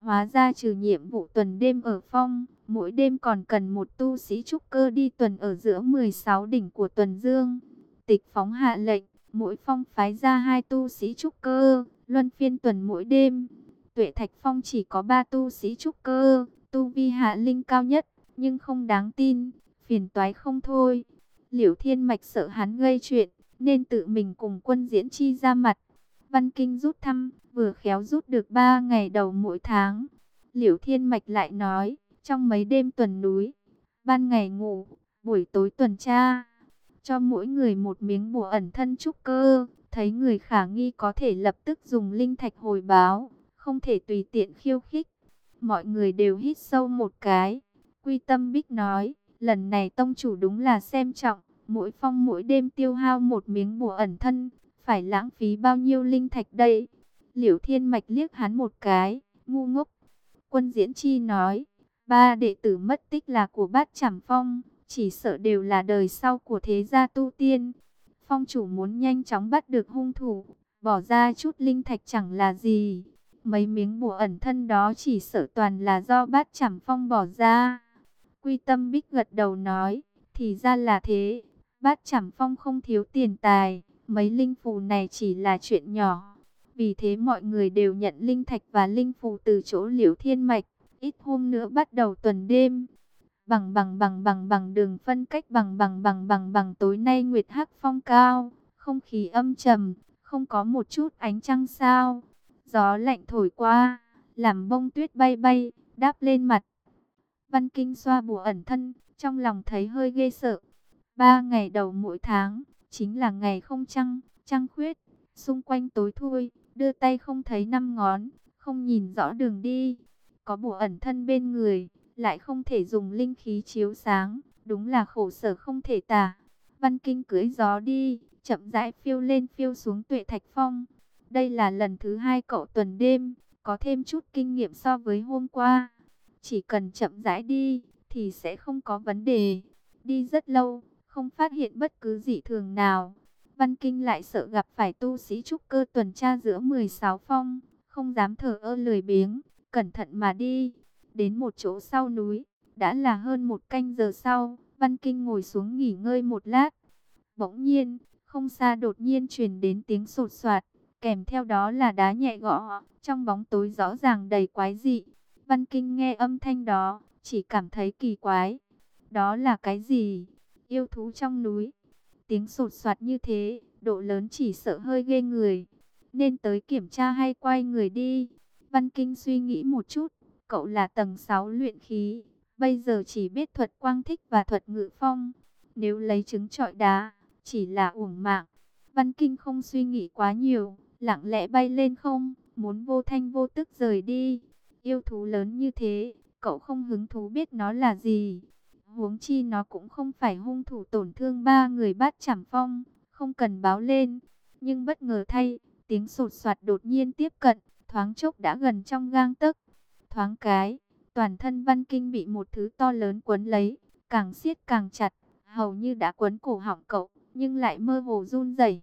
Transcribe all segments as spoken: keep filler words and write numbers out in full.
Hóa ra trừ nhiệm vụ tuần đêm ở phong, mỗi đêm còn cần một tu sĩ trúc cơ đi tuần ở giữa mười sáu đỉnh của tuần dương. Tịch Phóng hạ lệnh, mỗi phong phái ra hai tu sĩ trúc cơ, luân phiên tuần mỗi đêm. Tuệ Thạch Phong chỉ có ba tu sĩ trúc cơ, tu vi hạ linh cao nhất, nhưng không đáng tin, phiền toái không thôi. Liễu Thiên Mạch sợ hắn gây chuyện, nên tự mình cùng Quân Diễn Chi ra mặt. Văn Kinh rút thăm, vừa khéo rút được ba ngày đầu mỗi tháng. Liễu Thiên Mạch lại nói, trong mấy đêm tuần núi, ban ngày ngủ, buổi tối tuần tra, cho mỗi người một miếng bùa ẩn thân trúc cơ, thấy người khả nghi có thể lập tức dùng linh thạch hồi báo, không thể tùy tiện khiêu khích. Mọi người đều hít sâu một cái. Quy Tâm Bích nói, lần này tông chủ đúng là xem trọng, mỗi phong mỗi đêm tiêu hao một miếng bùa ẩn thân, phải lãng phí bao nhiêu linh thạch đây? Liễu Thiên Mạch liếc hắn một cái, ngu ngốc. Quân Diễn Chi nói, ba đệ tử mất tích là của Bát Trảm Phong, chỉ sợ đều là đời sau của thế gia tu tiên. Phong chủ muốn nhanh chóng bắt được hung thủ, bỏ ra chút linh thạch chẳng là gì. Mấy miếng bùa ẩn thân đó chỉ sợ toàn là do Bát Trảm Phong bỏ ra. Quy Tâm Bích gật đầu nói, thì ra là thế, Bát Trảm Phong không thiếu tiền tài, mấy linh phù này chỉ là chuyện nhỏ. Vì thế mọi người đều nhận linh thạch và linh phù từ chỗ Liễu Thiên Mạch, ít hôm nữa bắt đầu tuần đêm. Bằng bằng bằng bằng bằng đường phân cách bằng bằng bằng bằng bằng tối nay nguyệt hắc phong cao, không khí âm trầm, không có một chút ánh trăng sao. Gió lạnh thổi qua, làm bông tuyết bay bay, đáp lên mặt. Văn Kinh xoa bùa ẩn thân, trong lòng thấy hơi ghê sợ. Ba ngày đầu mỗi tháng, chính là ngày không trăng, trăng khuyết, xung quanh tối thui, đưa tay không thấy năm ngón, không nhìn rõ đường đi. Có bùa ẩn thân bên người, lại không thể dùng linh khí chiếu sáng, đúng là khổ sở không thể tả. Văn Kinh cưỡi gió đi, chậm rãi phiêu lên phiêu xuống Tuệ Thạch Phong. Đây là lần thứ hai cậu tuần đêm, có thêm chút kinh nghiệm so với hôm qua. Chỉ cần chậm rãi đi, thì sẽ không có vấn đề. Đi rất lâu, không phát hiện bất cứ dị thường nào. Văn Kinh lại sợ gặp phải tu sĩ trúc cơ tuần tra giữa mười sáu phong, không dám thờ ơ lười biếng, cẩn thận mà đi. Đến một chỗ sau núi, đã là hơn một canh giờ sau, Văn Kinh ngồi xuống nghỉ ngơi một lát. Bỗng nhiên, không xa đột nhiên truyền đến tiếng sột soạt, kèm theo đó là đá nhẹ gõ, trong bóng tối rõ ràng đầy quái dị. Văn Kinh nghe âm thanh đó, chỉ cảm thấy kỳ quái. Đó là cái gì? Yêu thú trong núi. Tiếng sột soạt như thế, độ lớn chỉ sợ hơi ghê người. Nên tới kiểm tra hay quay người đi? Văn Kinh suy nghĩ một chút, cậu là tầng sáu luyện khí, bây giờ chỉ biết thuật quang thích và thuật ngự phong. Nếu lấy trứng trọi đá, chỉ là uổng mạng. Văn Kinh không suy nghĩ quá nhiều, lặng lẽ bay lên không, muốn vô thanh vô tức rời đi. Yêu thú lớn như thế, cậu không hứng thú biết nó là gì. Huống chi nó cũng không phải hung thủ tổn thương ba người Bát Trảm Phong, không cần báo lên. Nhưng bất ngờ thay, tiếng sột soạt đột nhiên tiếp cận, thoáng chốc đã gần trong gang tấc. Thoáng cái, toàn thân Văn Kinh bị một thứ to lớn quấn lấy, càng siết càng chặt, hầu như đã quấn cổ họng cậu, nhưng lại mơ hồ run rẩy.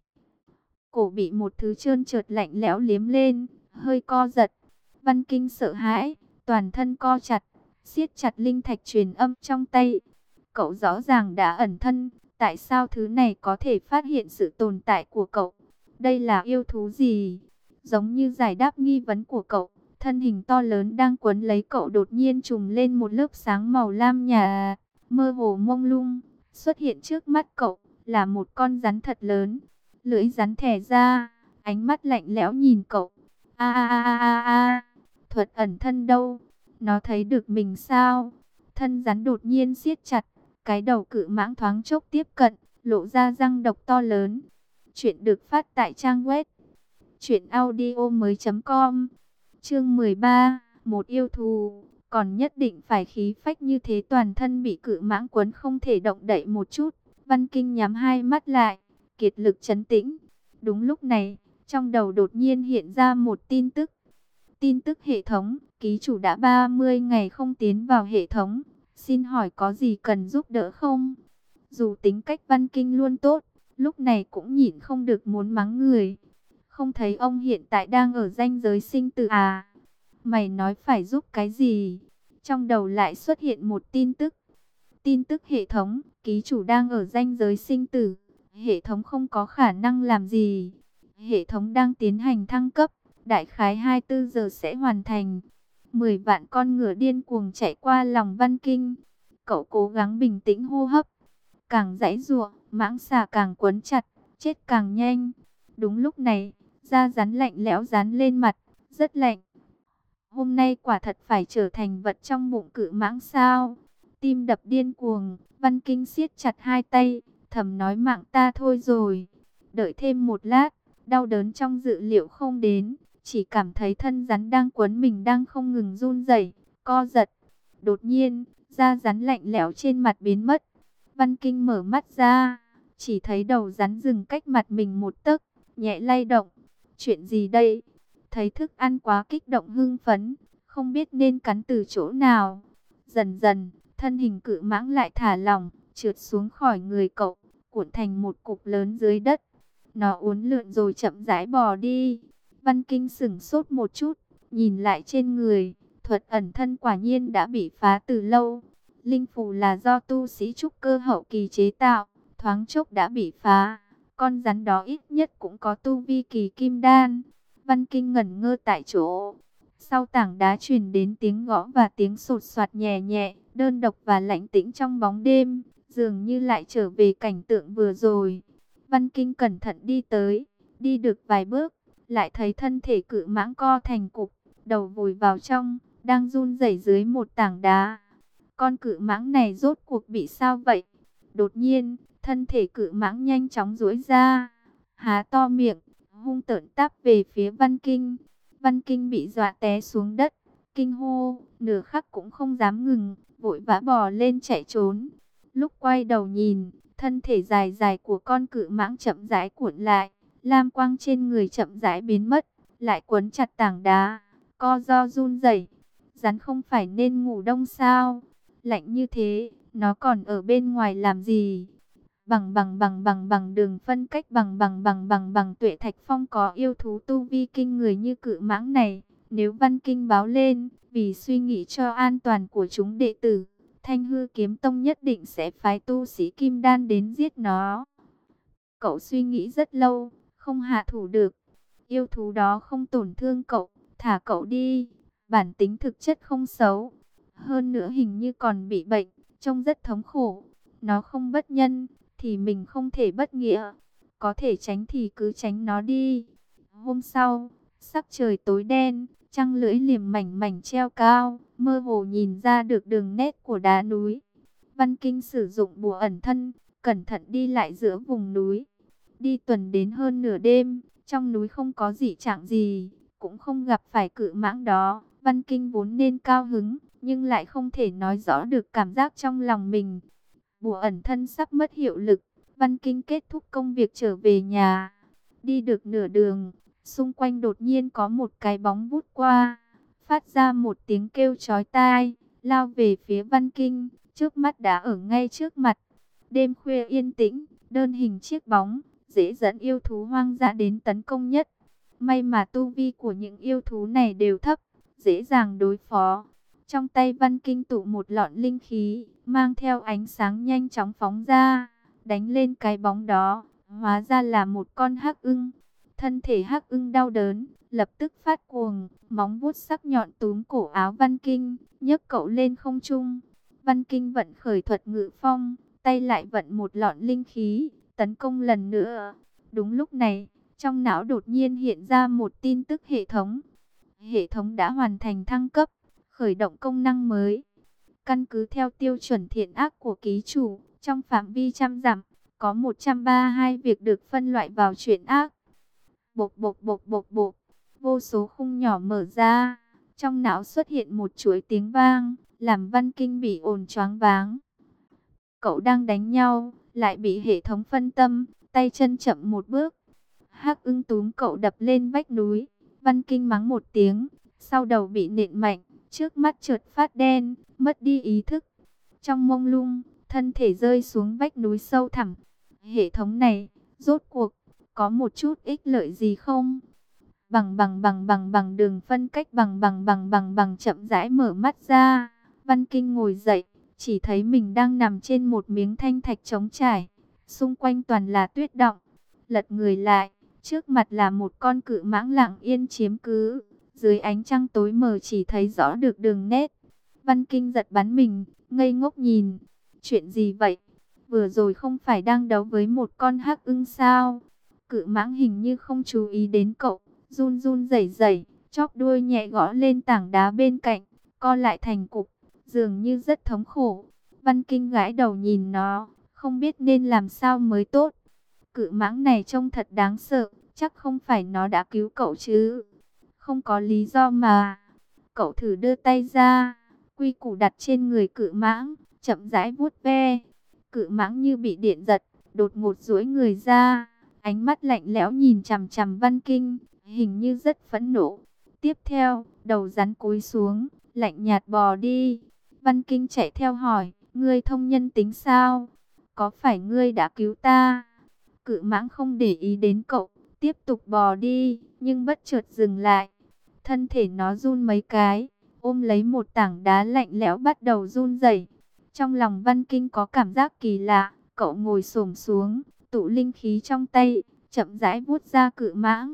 Cổ bị một thứ trơn trượt lạnh lẽo liếm lên, hơi co giật. Văn Kinh sợ hãi, toàn thân co chặt, siết chặt linh thạch truyền âm trong tay. Cậu rõ ràng đã ẩn thân, tại sao thứ này có thể phát hiện sự tồn tại của cậu? Đây là yêu thú gì? Giống như giải đáp nghi vấn của cậu, thân hình to lớn đang quấn lấy cậu đột nhiên trùm lên một lớp sáng màu lam nhà, mơ hồ mông lung, xuất hiện trước mắt cậu, là một con rắn thật lớn. Lưỡi rắn thè ra, ánh mắt lạnh lẽo nhìn cậu. A a a a a, thuật ẩn thân đâu? Nó thấy được mình sao? Thân rắn đột nhiên siết chặt, cái đầu cự mãng thoáng chốc tiếp cận, lộ ra răng độc to lớn. Chuyện được phát tại trang web truyện audio mới chấm com. Chương mười ba, một yêu thù, còn nhất định phải khí phách như thế, toàn thân bị cự mãng quấn không thể động đậy một chút. Văn Kinh nhắm hai mắt lại, kiệt lực trấn tĩnh. Đúng lúc này, trong đầu đột nhiên hiện ra một tin tức. Tin tức hệ thống, ký chủ đã ba mươi ngày không tiến vào hệ thống. Xin hỏi có gì cần giúp đỡ không? Dù tính cách Văn Kinh luôn tốt, lúc này cũng nhịn không được muốn mắng người. Không thấy ông hiện tại đang ở ranh giới sinh tử à? Mày nói phải giúp cái gì? Trong đầu lại xuất hiện một tin tức. Tin tức hệ thống, ký chủ đang ở ranh giới sinh tử. Hệ thống không có khả năng làm gì. Hệ thống đang tiến hành thăng cấp. Đại khái hai mươi tư giờ sẽ hoàn thành. Mười vạn con ngựa điên cuồng chạy qua lòng Văn Kinh. Cậu cố gắng bình tĩnh hô hấp. Càng giãy giụa, mãng xà càng quấn chặt, chết càng nhanh. Đúng lúc này, da rắn lạnh lẽo dán lên mặt, rất lạnh. Hôm nay quả thật phải trở thành vật trong bụng cự mãng sao? Tim đập điên cuồng, Văn Kinh siết chặt hai tay, thầm nói mạng ta thôi rồi. Đợi thêm một lát, đau đớn trong dự liệu không đến, chỉ cảm thấy thân rắn đang quấn mình đang không ngừng run rẩy, co giật. Đột nhiên, da rắn lạnh lẽo trên mặt biến mất. Văn Kinh mở mắt ra, chỉ thấy đầu rắn dừng cách mặt mình một tấc, nhẹ lay động. Chuyện gì đây? Thấy thức ăn quá kích động hưng phấn, không biết nên cắn từ chỗ nào. Dần dần, thân hình cự mãng lại thả lỏng, trượt xuống khỏi người cậu, cuộn thành một cục lớn dưới đất. Nó uốn lượn rồi chậm rãi bò đi. Văn Kinh sửng sốt một chút, nhìn lại trên người, thuật ẩn thân quả nhiên đã bị phá từ lâu. Linh phù là do tu sĩ trúc cơ hậu kỳ chế tạo, thoáng chốc đã bị phá. Con rắn đó ít nhất cũng có tu vi kỳ kim đan. Văn Kinh ngẩn ngơ tại chỗ. Sau tảng đá truyền đến tiếng gõ và tiếng sột soạt nhẹ nhẹ, đơn độc và lạnh tĩnh trong bóng đêm, dường như lại trở về cảnh tượng vừa rồi. Văn Kinh cẩn thận đi tới, đi được vài bước, lại thấy thân thể cự mãng co thành cục, đầu vùi vào trong, đang run rẩy dưới một tảng đá. Con cự mãng này rốt cuộc bị sao vậy? Đột nhiên, thân thể cự mãng nhanh chóng duỗi ra, há to miệng, hung tợn táp về phía Văn Kinh. Văn Kinh bị dọa té xuống đất, kinh hô, nửa khắc cũng không dám ngừng, vội vã bò lên chạy trốn. Lúc quay đầu nhìn, thân thể dài dài của con cự mãng chậm rãi cuộn lại, lam quang trên người chậm rãi biến mất, lại quấn chặt tảng đá, co ro run rẩy. Rắn không phải nên ngủ đông sao? Lạnh như thế, nó còn ở bên ngoài làm gì? Bằng bằng bằng bằng bằng đường phân cách bằng bằng bằng bằng bằng Tuệ Thạch Phong có yêu thú tu vi kinh người như cự mãng này. Nếu Văn Kinh báo lên, vì suy nghĩ cho an toàn của chúng đệ tử, Thanh Hư Kiếm Tông nhất định sẽ phái tu sĩ kim đan đến giết nó. Cậu suy nghĩ rất lâu, không hạ thủ được. Yêu thú đó không tổn thương cậu, thả cậu đi. Bản tính thực chất không xấu. Hơn nữa hình như còn bị bệnh, trông rất thống khổ. Nó không bất nhân, thì mình không thể bất nghĩa. Có thể tránh thì cứ tránh nó đi. Hôm sau, sắc trời tối đen, trăng lưỡi liềm mảnh mảnh treo cao, mơ hồ nhìn ra được đường nét của đá núi. Văn Kinh sử dụng bùa ẩn thân, cẩn thận đi lại giữa vùng núi. Đi tuần đến hơn nửa đêm, trong núi không có gì trạng gì, cũng không gặp phải cự mãng đó. Văn Kinh vốn nên cao hứng, nhưng lại không thể nói rõ được cảm giác trong lòng mình. Bùa ẩn thân sắp mất hiệu lực, Văn Kinh kết thúc công việc trở về nhà. Đi được nửa đường, xung quanh đột nhiên có một cái bóng vút qua, phát ra một tiếng kêu chói tai, lao về phía Văn Kinh, trước mắt đã ở ngay trước mặt. Đêm khuya yên tĩnh, đơn hình chiếc bóng, dễ dẫn yêu thú hoang dã đến tấn công nhất. May mà tu vi của những yêu thú này đều thấp, dễ dàng đối phó. Trong tay Văn Kinh tụ một lọn linh khí, mang theo ánh sáng nhanh chóng phóng ra, đánh lên cái bóng đó, hóa ra là một con hắc ưng. Thân thể hắc ưng đau đớn, lập tức phát cuồng, móng vuốt sắc nhọn túm cổ áo Văn Kinh, nhấc cậu lên không trung. Văn Kinh vận khởi thuật ngự phong, tay lại vận một lọn linh khí, tấn công lần nữa. Đúng lúc này, trong não đột nhiên hiện ra một tin tức hệ thống. Hệ thống đã hoàn thành thăng cấp, khởi động công năng mới. Căn cứ theo tiêu chuẩn thiện ác của ký chủ, trong phạm vi trăm dặm, có một trăm ba mươi hai việc được phân loại vào chuyện ác. Bộp bộp bộp bộp bộp, vô số khung nhỏ mở ra, trong não xuất hiện một chuỗi tiếng vang, làm Văn Kinh bị ồn choáng váng. Cậu đang đánh nhau, lại bị hệ thống phân tâm, tay chân chậm một bước. Hắc ưng túm cậu đập lên vách núi, Văn Kinh mắng một tiếng, sau đầu bị nện mạnh, trước mắt chợt phát đen, mất đi ý thức. Trong mông lung, thân thể rơi xuống vách núi sâu thẳm. Hệ thống này, rốt cuộc, có một chút ích lợi gì không? Bằng bằng bằng bằng bằng đường phân cách bằng bằng bằng bằng bằng chậm rãi mở mắt ra. Văn Kinh ngồi dậy, chỉ thấy mình đang nằm trên một miếng thanh thạch trống trải. Xung quanh toàn là tuyết động. Lật người lại, trước mặt là một con cự mãng lặng yên chiếm cứ. Dưới ánh trăng tối mờ chỉ thấy rõ được đường nét. Văn Kinh giật bắn mình, ngây ngốc nhìn. Chuyện gì vậy? Vừa rồi không phải đang đấu với một con hắc ưng sao? Cự mãng hình như không chú ý đến cậu, run run rẩy rẩy, chóp đuôi nhẹ gõ lên tảng đá bên cạnh, co lại thành cục, dường như rất thống khổ. Văn Kinh gãi đầu nhìn nó, không biết nên làm sao mới tốt. Cự mãng này trông thật đáng sợ, chắc không phải nó đã cứu cậu chứ? Không có lý do mà. Cậu thử đưa tay ra, quy củ đặt trên người cự mãng, chậm rãi vuốt ve. Cự mãng như bị điện giật, đột ngột duỗi người ra, ánh mắt lạnh lẽo nhìn chằm chằm Văn Kinh, hình như rất phẫn nộ. Tiếp theo, đầu rắn cúi xuống, lạnh nhạt bò đi. Văn Kinh chạy theo hỏi, ngươi thông nhân tính sao? Có phải ngươi đã cứu ta? Cự mãng không để ý đến cậu, tiếp tục bò đi, nhưng bất chợt dừng lại. Thân thể nó run mấy cái, ôm lấy một tảng đá lạnh lẽo bắt đầu run rẩy. Trong lòng Văn Kinh có cảm giác kỳ lạ, cậu ngồi xổm xuống, tụ linh khí trong tay, chậm rãi vuốt ra cự mãng.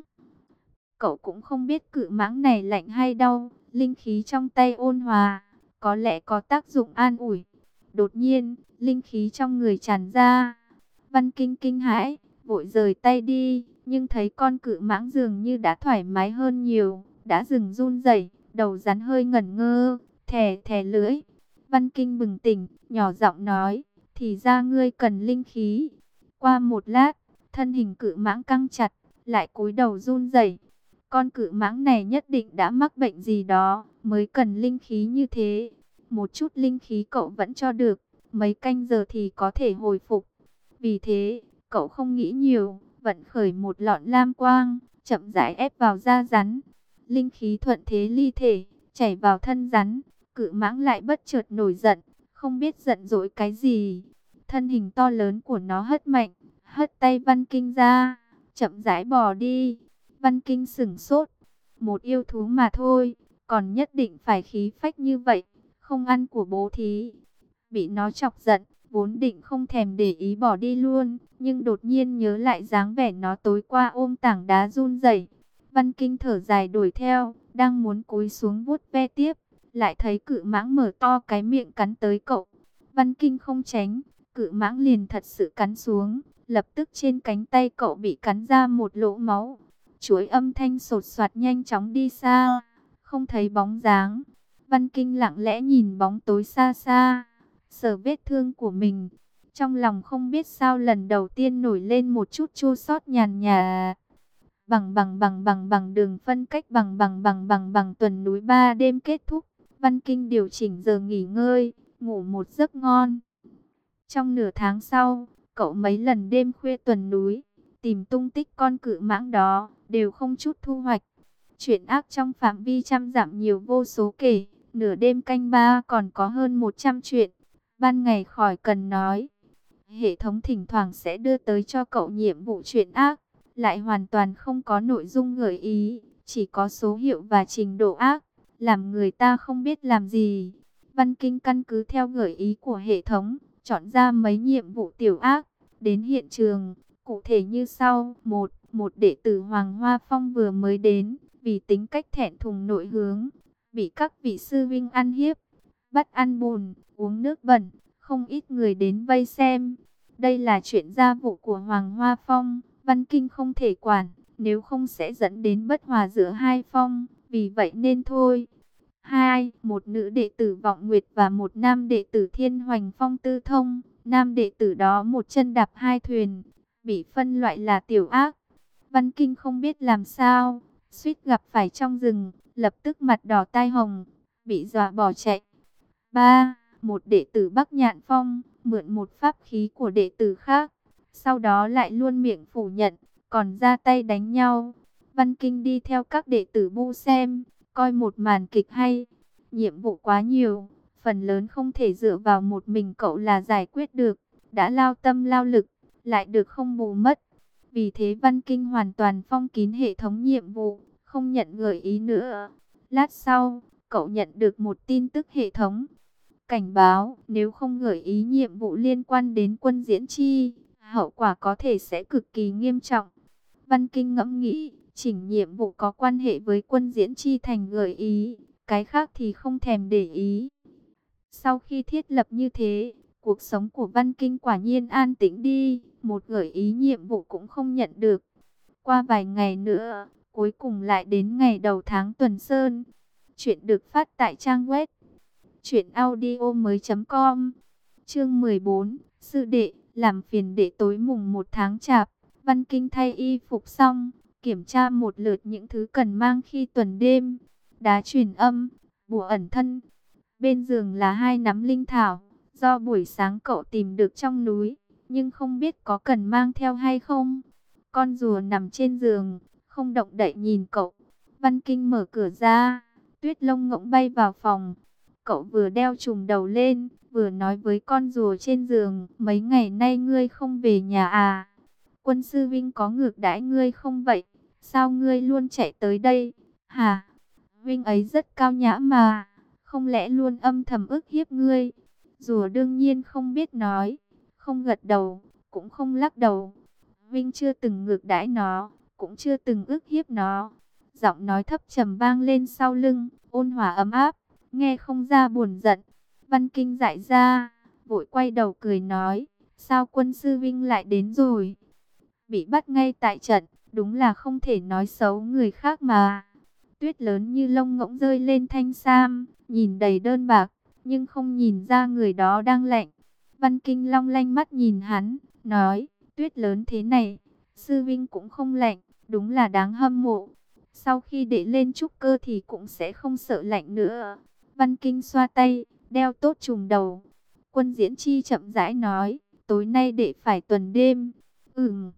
Cậu cũng không biết cự mãng này lạnh hay đau, linh khí trong tay ôn hòa, có lẽ có tác dụng an ủi. Đột nhiên, linh khí trong người tràn ra. Văn Kinh kinh hãi, vội rời tay đi, nhưng thấy con cự mãng dường như đã thoải mái hơn nhiều, đã dừng run rẩy, đầu rắn hơi ngẩn ngơ, thè thè lưỡi. Văn Kinh bừng tỉnh, nhỏ giọng nói, thì ra ngươi cần linh khí. Qua một lát, thân hình cự mãng căng chặt, lại cúi đầu run rẩy. Con cự mãng này nhất định đã mắc bệnh gì đó, mới cần linh khí như thế. Một chút linh khí cậu vẫn cho được, mấy canh giờ thì có thể hồi phục. Vì thế, cậu không nghĩ nhiều, vận khởi một lọn lam quang, chậm rãi ép vào da rắn. Linh khí thuận thế ly thể, chảy vào thân rắn. Cự mãng lại bất chợt nổi giận, không biết giận dỗi cái gì. Thân hình to lớn của nó hất mạnh, hất tay Văn Kinh ra, chậm rãi bò đi. Văn Kinh sửng sốt, một yêu thú mà thôi, còn nhất định phải khí phách như vậy, không ăn của bố thí. Bị nó chọc giận, vốn định không thèm để ý bỏ đi luôn, nhưng đột nhiên nhớ lại dáng vẻ nó tối qua ôm tảng đá run rẩy. Văn Kinh thở dài đuổi theo, đang muốn cúi xuống vuốt ve tiếp, lại thấy cự mãng mở to cái miệng cắn tới cậu. Văn Kinh không tránh, cự mãng liền thật sự cắn xuống, lập tức trên cánh tay cậu bị cắn ra một lỗ máu. Chuỗi âm thanh sột soạt nhanh chóng đi xa, không thấy bóng dáng. Văn Kinh lặng lẽ nhìn bóng tối xa xa, sờ vết thương của mình. Trong lòng không biết sao lần đầu tiên nổi lên một chút chua xót nhàn nhạt. Bằng bằng bằng bằng bằng đường phân cách bằng bằng bằng bằng bằng tuần núi ba đêm kết thúc. Văn Kinh điều chỉnh giờ nghỉ ngơi, ngủ một giấc ngon. Trong nửa tháng sau, cậu mấy lần đêm khuya tuần núi, tìm tung tích con cự mãng đó, đều không chút thu hoạch. Chuyện ác trong phạm vi trăm dặm nhiều vô số kể, nửa đêm canh ba còn có hơn một trăm chuyện. Ban ngày khỏi cần nói. Hệ thống thỉnh thoảng sẽ đưa tới cho cậu nhiệm vụ chuyện ác, lại hoàn toàn không có nội dung gợi ý, chỉ có số hiệu và trình độ ác, làm người ta không biết làm gì. Văn Kinh căn cứ theo gợi ý của hệ thống, chọn ra mấy nhiệm vụ tiểu ác, đến hiện trường, cụ thể như sau. Một, một đệ tử Hoàng Hoa Phong vừa mới đến, vì tính cách thẹn thùng nội hướng, bị các vị sư vinh ăn hiếp, bắt ăn bùn, uống nước bẩn, không ít người đến vây xem. Đây là chuyện gia vụ của Hoàng Hoa Phong, Văn Kinh không thể quản, nếu không sẽ dẫn đến bất hòa giữa hai phong, vì vậy nên thôi. Hai, một nữ đệ tử Vọng Nguyệt và một nam đệ tử Thiên Hoành Phong tư thông, nam đệ tử đó một chân đạp hai thuyền, bị phân loại là tiểu ác. Văn Kinh không biết làm sao, suýt gặp phải trong rừng, lập tức mặt đỏ tai hồng, bị dọa bỏ chạy. Ba, một đệ tử Bắc Nhạn Phong, mượn một pháp khí của đệ tử khác, sau đó lại luôn miệng phủ nhận, còn ra tay đánh nhau. Văn Kinh đi theo các đệ tử bu xem, coi một màn kịch hay. Nhiệm vụ quá nhiều, phần lớn không thể dựa vào một mình cậu là giải quyết được, đã lao tâm lao lực, lại được không bù mất. Vì thế Văn Kinh hoàn toàn phong kín hệ thống nhiệm vụ, không nhận gợi ý nữa. Lát sau, cậu nhận được một tin tức hệ thống. Cảnh báo, nếu không gợi ý nhiệm vụ liên quan đến Quân Diễn Chi, hậu quả có thể sẽ cực kỳ nghiêm trọng. Văn Kinh ngẫm nghĩ, chỉnh nhiệm vụ có quan hệ với Quân Diễn Chi thành gợi ý, cái khác thì không thèm để ý. Sau khi thiết lập như thế, cuộc sống của Văn Kinh quả nhiên an tĩnh đi, một gợi ý nhiệm vụ cũng không nhận được. Qua vài ngày nữa, cuối cùng lại đến ngày đầu tháng Tuần Sơn. Chuyện được phát tại trang web truyện audio mới chấm com. Chương mười bốn, sư đệ, làm phiền đệ tối mùng một tháng Chạp. Văn Kinh thay y phục xong, kiểm tra một lượt những thứ cần mang khi tuần đêm. Đá truyền âm, bùa ẩn thân. Bên giường là hai nắm linh thảo, do buổi sáng cậu tìm được trong núi, nhưng không biết có cần mang theo hay không. Con rùa nằm trên giường, không động đậy nhìn cậu. Văn Kinh mở cửa ra, Tuyết Lông ngỗng bay vào phòng. Cậu vừa đeo trùm đầu lên, vừa nói với con rùa trên giường, mấy ngày nay ngươi không về nhà à? Quân sư Vinh có ngược đãi ngươi không vậy? Sao ngươi luôn chạy tới đây? Hả? Vinh ấy rất cao nhã mà, không lẽ luôn âm thầm ức hiếp ngươi? Rùa đương nhiên không biết nói, không gật đầu, cũng không lắc đầu. Vinh chưa từng ngược đãi nó, cũng chưa từng ức hiếp nó. Giọng nói thấp trầm vang lên sau lưng, ôn hòa ấm áp, nghe không ra buồn giận. Văn Kinh dại ra, vội quay đầu cười nói, sao quân sư Vinh lại đến rồi? Bị bắt ngay tại trận, đúng là không thể nói xấu người khác mà. Tuyết lớn như lông ngỗng rơi lên thanh sam, nhìn đầy đơn bạc, nhưng không nhìn ra người đó đang lạnh. Văn Kinh long lanh mắt nhìn hắn, nói, tuyết lớn thế này, sư Vinh cũng không lạnh, đúng là đáng hâm mộ. Sau khi đệ lên trúc cơ thì cũng sẽ không sợ lạnh nữa. Văn Kinh xoa tay, đeo tốt trùm đầu. Quân Diễn Chi chậm rãi nói, tối nay đệ phải tuần đêm. Ừm.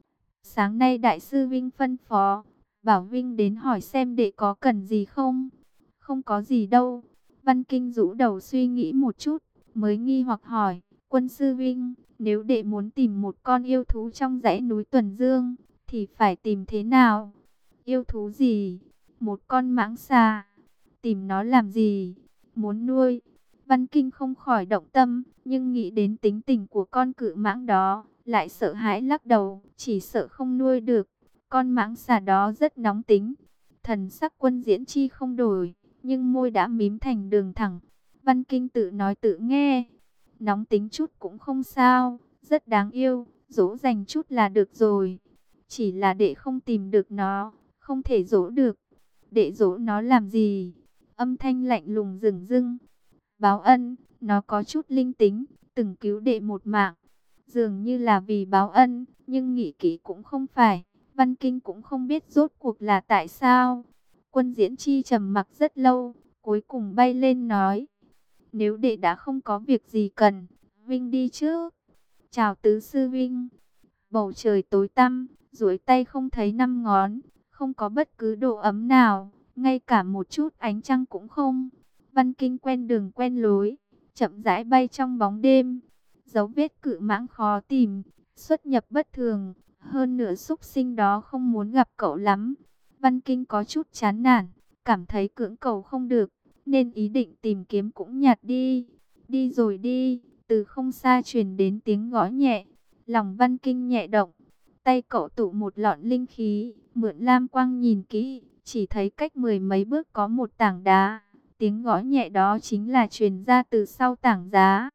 Sáng nay đại sư Vinh phân phó, bảo Vinh đến hỏi xem đệ có cần gì không. Không có gì đâu. Văn Kinh rũ đầu suy nghĩ một chút, mới nghi hoặc hỏi, quân sư Vinh, nếu đệ muốn tìm một con yêu thú trong dãy núi Tuần Dương, thì phải tìm thế nào? Yêu thú gì? Một con mãng xà. Tìm nó làm gì? Muốn nuôi. Văn Kinh không khỏi động tâm, nhưng nghĩ đến tính tình của con cự mãng đó, lại sợ hãi lắc đầu, chỉ sợ không nuôi được. Con mãng xà đó rất nóng tính. Thần sắc Quân Diễn Chi không đổi, nhưng môi đã mím thành đường thẳng. Văn Kinh tự nói tự nghe. Nóng tính chút cũng không sao, rất đáng yêu, dỗ dành chút là được rồi. Chỉ là đệ không tìm được nó, không thể dỗ được. Đệ dỗ nó làm gì? Âm thanh lạnh lùng dửng dưng. Báo ân, nó có chút linh tính, từng cứu đệ một mạng. Dường như là vì báo ân, nhưng nghĩ kỹ cũng không phải. Văn Kinh cũng không biết rốt cuộc là tại sao. Quân Diễn Chi trầm mặc rất lâu, cuối cùng bay lên nói, nếu đệ đã không có việc gì cần, Vinh đi trước. Chào tứ sư Vinh. Bầu trời tối tăm, duỗi tay không thấy năm ngón, không có bất cứ độ ấm nào, ngay cả một chút ánh trăng cũng không. Văn Kinh quen đường quen lối, chậm rãi bay trong bóng đêm. Dấu vết cự mãng khó tìm, xuất nhập bất thường, hơn nữa súc sinh đó không muốn gặp cậu lắm. Văn Kinh có chút chán nản, cảm thấy cưỡng cầu không được, nên ý định tìm kiếm cũng nhạt đi. Đi rồi đi, từ không xa truyền đến tiếng gõ nhẹ. Lòng Văn Kinh nhẹ động, tay cậu tụ một lọn linh khí, mượn lam quang nhìn kỹ, chỉ thấy cách mười mấy bước có một tảng đá. Tiếng gõ nhẹ đó chính là truyền ra từ sau tảng đá.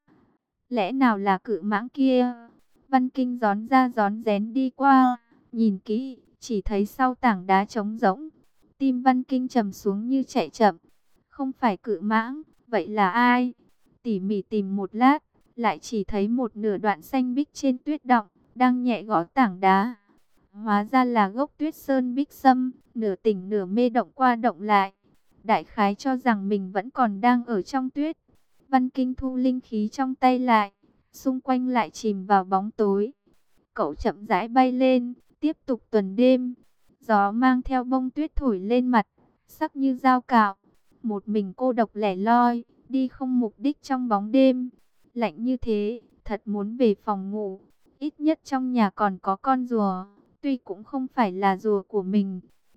Lẽ nào là cự mãng kia? Văn Kinh gión ra gión rén đi qua, nhìn kỹ, chỉ thấy sau tảng đá trống rỗng. Tim Văn Kinh trầm xuống như chạy chậm. Không phải cự mãng, vậy là ai? Tỉ mỉ tìm một lát, lại chỉ thấy một nửa đoạn xanh bích trên tuyết động, đang nhẹ gõ tảng đá. Hóa ra là gốc tuyết sơn bích sâm, nửa tỉnh nửa mê động qua động lại. Đại khái cho rằng mình vẫn còn đang ở trong tuyết. Văn Kinh thu linh khí trong tay lại, xung quanh lại chìm vào bóng tối. Cậu chậm rãi bay lên, tiếp tục tuần đêm. Gió mang theo bông tuyết thổi lên mặt, sắc như dao cạo. Một mình cô độc lẻ loi, đi không mục đích trong bóng đêm. Lạnh như thế, thật muốn về phòng ngủ. Ít nhất trong nhà còn có con rùa, tuy cũng không phải là rùa của mình.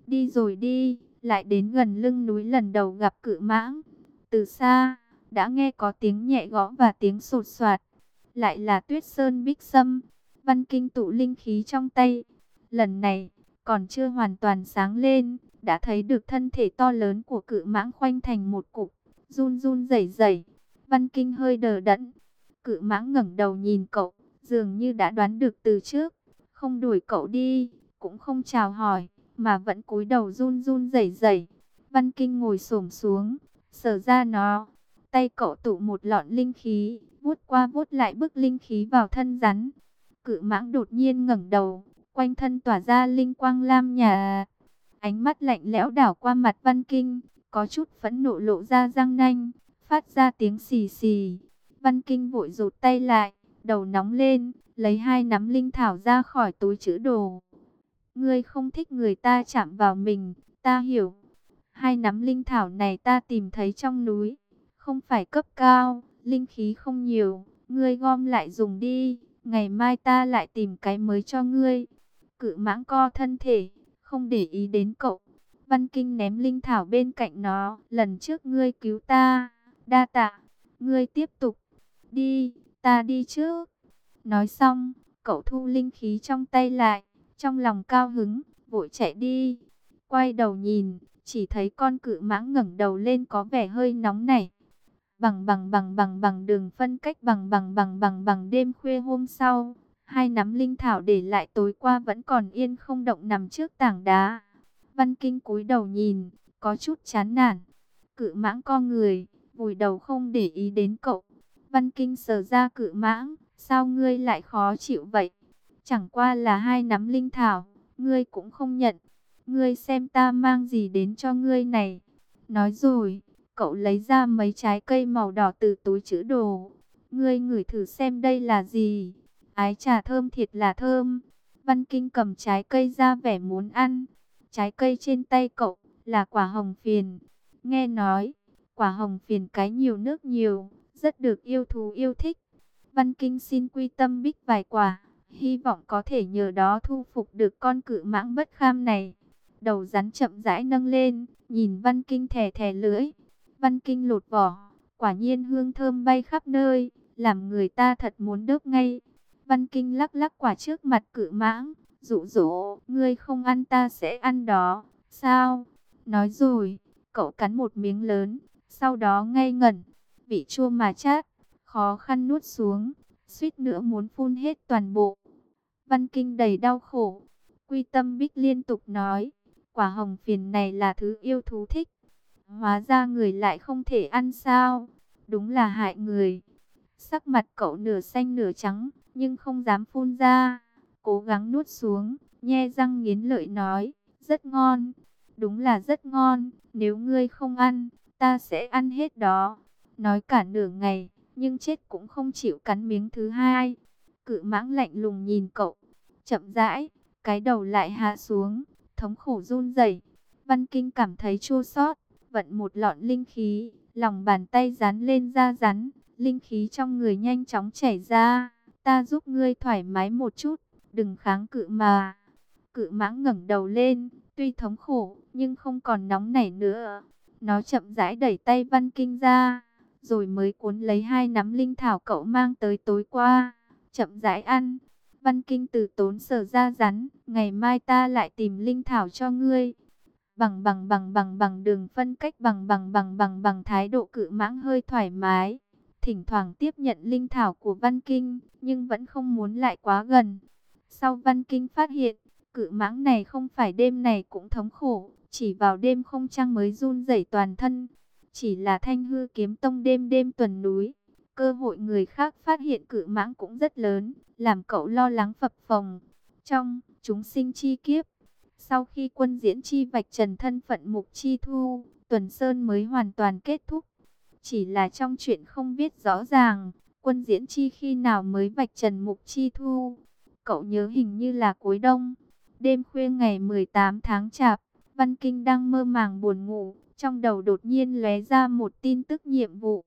Đi rồi đi, lại đến gần lưng núi lần đầu gặp Cự Mãng. Từ xa, đã nghe có tiếng nhẹ gõ và tiếng sột soạt. Lại là Tuyết Sơn Bích Sâm. Văn Kinh tụ linh khí trong tay. Lần này, còn chưa hoàn toàn sáng lên, đã thấy được thân thể to lớn của Cự Mãng khoanh thành một cục, run run rẩy rẩy. Văn Kinh hơi đờ đẫn. Cự Mãng ngẩng đầu nhìn cậu, dường như đã đoán được từ trước, không đuổi cậu đi, cũng không chào hỏi, mà vẫn cúi đầu run run rẩy rẩy. Văn Kinh ngồi xổm xuống, sờ ra nó. Tay cậu tụ một lọn linh khí, vuốt qua vuốt lại bức linh khí vào thân rắn. Cự Mãng đột nhiên ngẩng đầu, quanh thân tỏa ra linh quang lam nhà. Ánh mắt lạnh lẽo đảo qua mặt Văn Kinh, có chút phẫn nộ lộ ra răng nanh, phát ra tiếng xì xì. Văn Kinh vội rụt tay lại, đầu nóng lên, lấy hai nắm linh thảo ra khỏi túi trữ đồ. Ngươi không thích người ta chạm vào mình, ta hiểu. Hai nắm linh thảo này ta tìm thấy trong núi, không phải cấp cao, linh khí không nhiều, ngươi gom lại dùng đi, ngày mai ta lại tìm cái mới cho ngươi. Cự Mãng co thân thể, không để ý đến cậu. Văn Kinh ném linh thảo bên cạnh nó, lần trước ngươi cứu ta, đa tạ, ngươi tiếp tục, đi, ta đi trước. Nói xong, cậu thu linh khí trong tay lại, trong lòng cao hứng, vội chạy đi. Quay đầu nhìn, chỉ thấy con Cự Mãng ngẩng đầu lên có vẻ hơi nóng nảy. Bằng bằng bằng bằng bằng đường phân cách bằng bằng bằng bằng bằng đêm khuya hôm sau, hai nắm linh thảo để lại tối qua vẫn còn yên không động nằm trước tảng đá. Văn Kinh cúi đầu nhìn, có chút chán nản. Cự Mãng co người, vùi đầu không để ý đến cậu. Văn Kinh sờ ra Cự Mãng, sao ngươi lại khó chịu vậy? Chẳng qua là hai nắm linh thảo, ngươi cũng không nhận. Ngươi xem ta mang gì đến cho ngươi này. Nói rồi, cậu lấy ra mấy trái cây màu đỏ từ túi trữ đồ. Ngươi ngửi thử xem đây là gì? Ái trà thơm thiệt là thơm. Văn Kinh cầm trái cây ra vẻ muốn ăn. Trái cây trên tay cậu là quả hồng phiền. Nghe nói, quả hồng phiền cái nhiều nước nhiều, rất được yêu thú yêu thích. Văn Kinh xin Quy Tâm Bích vài quả, hy vọng có thể nhờ đó thu phục được con Cự Mãng bất kham này. Đầu rắn chậm rãi nâng lên, nhìn Văn Kinh thè thè lưỡi. Văn Kinh lột vỏ, quả nhiên hương thơm bay khắp nơi, làm người ta thật muốn đớp ngay. Văn Kinh lắc lắc quả trước mặt Cự Mãng, dụ dỗ, ngươi không ăn ta sẽ ăn đó, sao? Nói rồi, cậu cắn một miếng lớn, sau đó ngây ngẩn, vị chua mà chát, khó khăn nuốt xuống, suýt nữa muốn phun hết toàn bộ. Văn Kinh đầy đau khổ. Quy Tâm Bích liên tục nói, quả hồng phiền này là thứ yêu thú thích. Hóa ra người lại không thể ăn sao? Đúng là hại người. Sắc mặt cậu nửa xanh nửa trắng, nhưng không dám phun ra. Cố gắng nuốt xuống, nhe răng nghiến lợi nói, rất ngon. Đúng là rất ngon, nếu ngươi không ăn, ta sẽ ăn hết đó. Nói cả nửa ngày, nhưng chết cũng không chịu cắn miếng thứ hai. Cự Mãng lạnh lùng nhìn cậu, chậm rãi, cái đầu lại hạ xuống, thống khổ run rẩy. Văn Kinh cảm thấy chua xót, vận một lọn linh khí, lòng bàn tay dán lên da rắn, linh khí trong người nhanh chóng chảy ra. Ta giúp ngươi thoải mái một chút, đừng kháng cự mà. Cự Mãng ngẩng đầu lên, tuy thống khổ, nhưng không còn nóng nảy nữa. Nó chậm rãi đẩy tay Văn Kinh ra, rồi mới cuốn lấy hai nắm linh thảo cậu mang tới tối qua, chậm rãi ăn. Văn Kinh từ tốn sờ ra rắn, ngày mai ta lại tìm linh thảo cho ngươi. Bằng bằng bằng bằng bằng đường phân cách bằng bằng bằng bằng bằng thái độ Cự Mãng hơi thoải mái. Thỉnh thoảng tiếp nhận linh thảo của Văn Kinh, nhưng vẫn không muốn lại quá gần. Sau Văn Kinh phát hiện, Cự Mãng này không phải đêm này cũng thống khổ, chỉ vào đêm không trăng mới run rẩy toàn thân. Chỉ là Thanh Hư Kiếm Tông đêm đêm tuần núi, cơ hội người khác phát hiện Cự Mãng cũng rất lớn, làm cậu lo lắng phập phồng. Trong chúng sinh chi kiếp, sau khi Quân Diễn Chi vạch trần thân phận Mục Chi Thu, Tuần Sơn mới hoàn toàn kết thúc. Chỉ là trong chuyện không viết rõ ràng, Quân Diễn Chi khi nào mới vạch trần Mục Chi Thu. Cậu nhớ hình như là cuối đông, đêm khuya ngày mười tám tháng Chạp, Văn Kinh đang mơ màng buồn ngủ, trong đầu đột nhiên lóe ra một tin tức nhiệm vụ.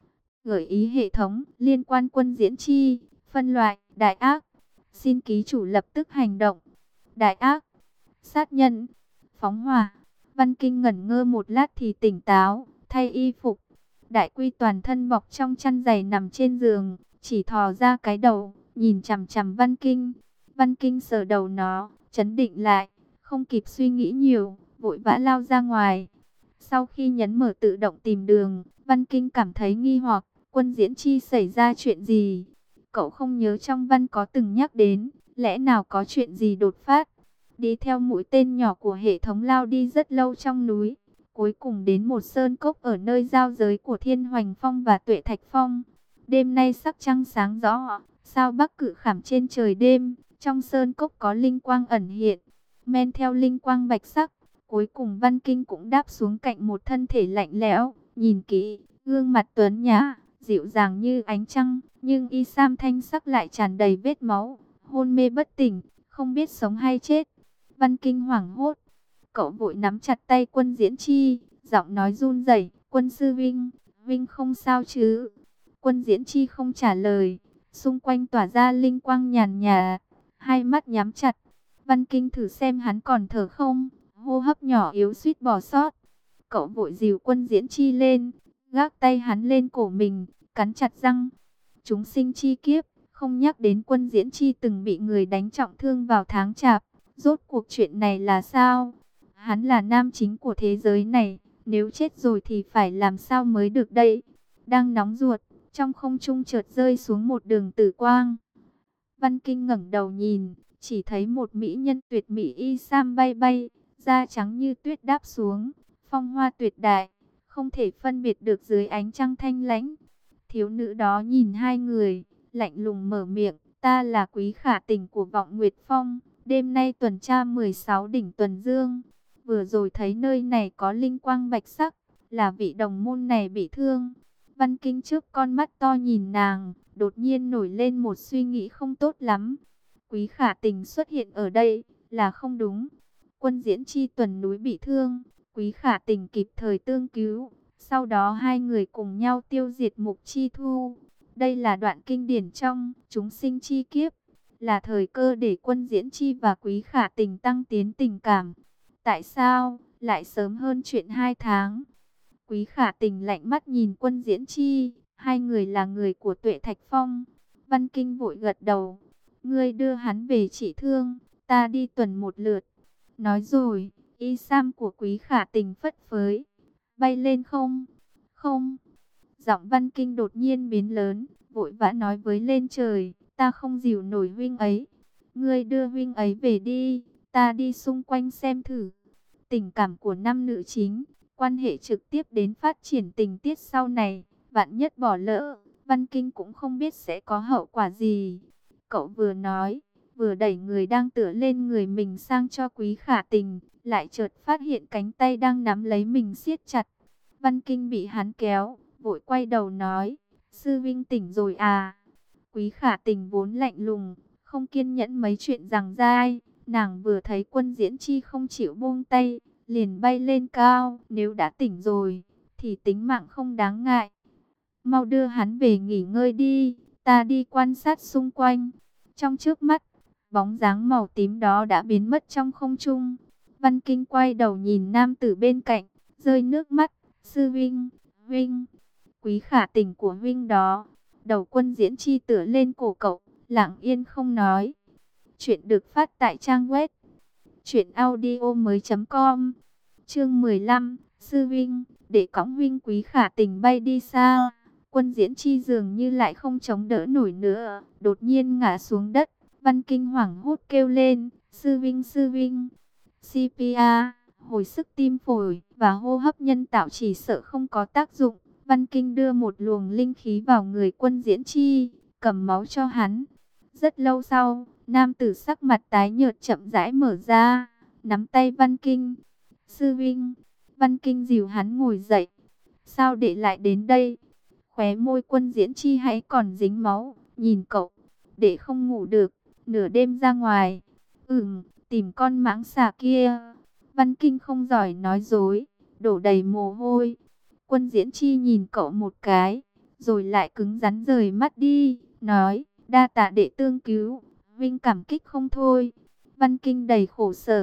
Gợi ý hệ thống liên quan Quân Diễn Chi, phân loại, đại ác. Xin ký chủ lập tức hành động. Đại ác, sát nhân, phóng hỏa. Văn Kinh ngẩn ngơ một lát thì tỉnh táo, thay y phục. Đại Quy toàn thân bọc trong chăn dày nằm trên giường, chỉ thò ra cái đầu, nhìn chằm chằm Văn Kinh. Văn Kinh sờ đầu nó, trấn định lại, không kịp suy nghĩ nhiều, vội vã lao ra ngoài. Sau khi nhấn mở tự động tìm đường, Văn Kinh cảm thấy nghi hoặc, Quân Diễn Chi xảy ra chuyện gì? Cậu không nhớ trong văn có từng nhắc đến, lẽ nào có chuyện gì đột phát? Đi theo mũi tên nhỏ của hệ thống lao đi rất lâu trong núi, cuối cùng đến một sơn cốc ở nơi giao giới của Thiên Hoành Phong và Tuệ Thạch Phong. Đêm nay sắc trăng sáng rõ, sao bắc cự khảm trên trời đêm, trong sơn cốc có linh quang ẩn hiện. Men theo linh quang bạch sắc, cuối cùng Văn Kinh cũng đáp xuống cạnh một thân thể lạnh lẽo, nhìn kỹ, gương mặt tuấn nhã, dịu dàng như ánh trăng, nhưng y sam thanh sắc lại tràn đầy vết máu, hôn mê bất tỉnh, không biết sống hay chết. Văn Kinh hoảng hốt, cậu vội nắm chặt tay Quân Diễn Chi, giọng nói run rẩy, "Quân sư Vinh, Vinh không sao chứ?" Quân Diễn Chi không trả lời, xung quanh tỏa ra linh quang nhàn nhạt, hai mắt nhắm chặt. Văn Kinh thử xem hắn còn thở không, hô hấp nhỏ yếu suýt bỏ sót. Cậu vội dìu Quân Diễn Chi lên, gác tay hắn lên cổ mình, cắn chặt răng. Chúng sinh chi kiếp, không nhắc đến Quân Diễn Chi từng bị người đánh trọng thương vào tháng chạp. Rốt cuộc chuyện này là sao? Hắn là nam chính của thế giới này, nếu chết rồi thì phải làm sao mới được đây? Đang nóng ruột, trong không trung chợt rơi xuống một đường tử quang. Văn Kinh ngẩng đầu nhìn, chỉ thấy một mỹ nhân tuyệt mỹ y sam bay bay, da trắng như tuyết đáp xuống, phong hoa tuyệt đại, không thể phân biệt được dưới ánh trăng thanh lãnh. Thiếu nữ đó nhìn hai người, lạnh lùng mở miệng, "Ta là Quý Khả Tình của Vọng Nguyệt Phong, đêm nay tuần tra mười sáu đỉnh tuần dương. Vừa rồi thấy nơi này có linh quang bạch sắc, là vị đồng môn này bị thương." Văn Kinh trước con mắt to nhìn nàng, đột nhiên nổi lên một suy nghĩ không tốt lắm. Quý Khả Tình xuất hiện ở đây là không đúng. Quân Diễn Chi tuần núi bị thương, Quý Khả Tình kịp thời tương cứu, sau đó hai người cùng nhau tiêu diệt Mục Chi Thu. Đây là đoạn kinh điển trong Chúng Sinh Chi Kiếp, là thời cơ để Quân Diễn Chi và Quý Khả Tình tăng tiến tình cảm. Tại sao lại sớm hơn chuyện hai tháng? Quý Khả Tình lạnh mắt nhìn Quân Diễn Chi, hai người là người của Tuệ Thạch Phong. Văn Kinh vội gật đầu, "Ngươi đưa hắn về trị thương, ta đi tuần một lượt." Nói rồi, y sam của Quý Khả Tình phất phới, bay lên không, không. Giọng Văn Kinh đột nhiên biến lớn, vội vã nói với lên trời, "Ta không dìu nổi huynh ấy, ngươi đưa huynh ấy về đi, ta đi xung quanh xem thử." Tình cảm của năm nữ chính, quan hệ trực tiếp đến phát triển tình tiết sau này, vạn nhất bỏ lỡ, Văn Kinh cũng không biết sẽ có hậu quả gì. Cậu vừa nói, vừa đẩy người đang tựa lên người mình sang cho Quý Khả Tình, lại chợt phát hiện cánh tay đang nắm lấy mình siết chặt. Văn Kinh bị hắn kéo, vội quay đầu nói, "Sư Vinh tỉnh rồi à?" Quý Khả Tình vốn lạnh lùng, không kiên nhẫn mấy chuyện giằng dai, nàng vừa thấy Quân Diễn Chi không chịu buông tay, liền bay lên cao, "Nếu đã tỉnh rồi, thì tính mạng không đáng ngại. Mau đưa hắn về nghỉ ngơi đi, ta đi quan sát xung quanh." Trong trước mắt, bóng dáng màu tím đó đã biến mất trong không trung. Văn Kinh quay đầu nhìn nam tử bên cạnh, rơi nước mắt, "Sư Vinh, Vinh, Quý Khả Tình của Vinh đó." Đầu Quân Diễn Chi tựa lên cổ cậu, lặng yên không nói. Chuyện được phát tại trang web truyện audio mới chấm com. Chương mười lăm, Sư Vinh, để cõng Vinh Quý Khả Tình bay đi xa. Quân Diễn Chi dường như lại không chống đỡ nổi nữa, đột nhiên ngã xuống đất. Văn Kinh hoảng hốt kêu lên, "Sư Vinh, Sư Vinh." xê pê rờ, hồi sức tim phổi và hô hấp nhân tạo chỉ sợ không có tác dụng. Văn Kinh đưa một luồng linh khí vào người Quân Diễn Chi, cầm máu cho hắn. Rất lâu sau, nam tử sắc mặt tái nhợt chậm rãi mở ra, nắm tay Văn Kinh. "Sư Vinh." Văn Kinh dìu hắn ngồi dậy. "Sao để lại đến đây?" Khóe môi Quân Diễn Chi hãy còn dính máu, nhìn cậu. "Để không ngủ được, nửa đêm ra ngoài." "Ừm, tìm con mãng xà kia." Văn Kinh không giỏi nói dối, đổ đầy mồ hôi. Quân Diễn Chi nhìn cậu một cái, rồi lại cứng rắn rời mắt đi, nói, "Đa tạ đệ tương cứu, Vinh cảm kích không thôi." Văn Kinh đầy khổ sở,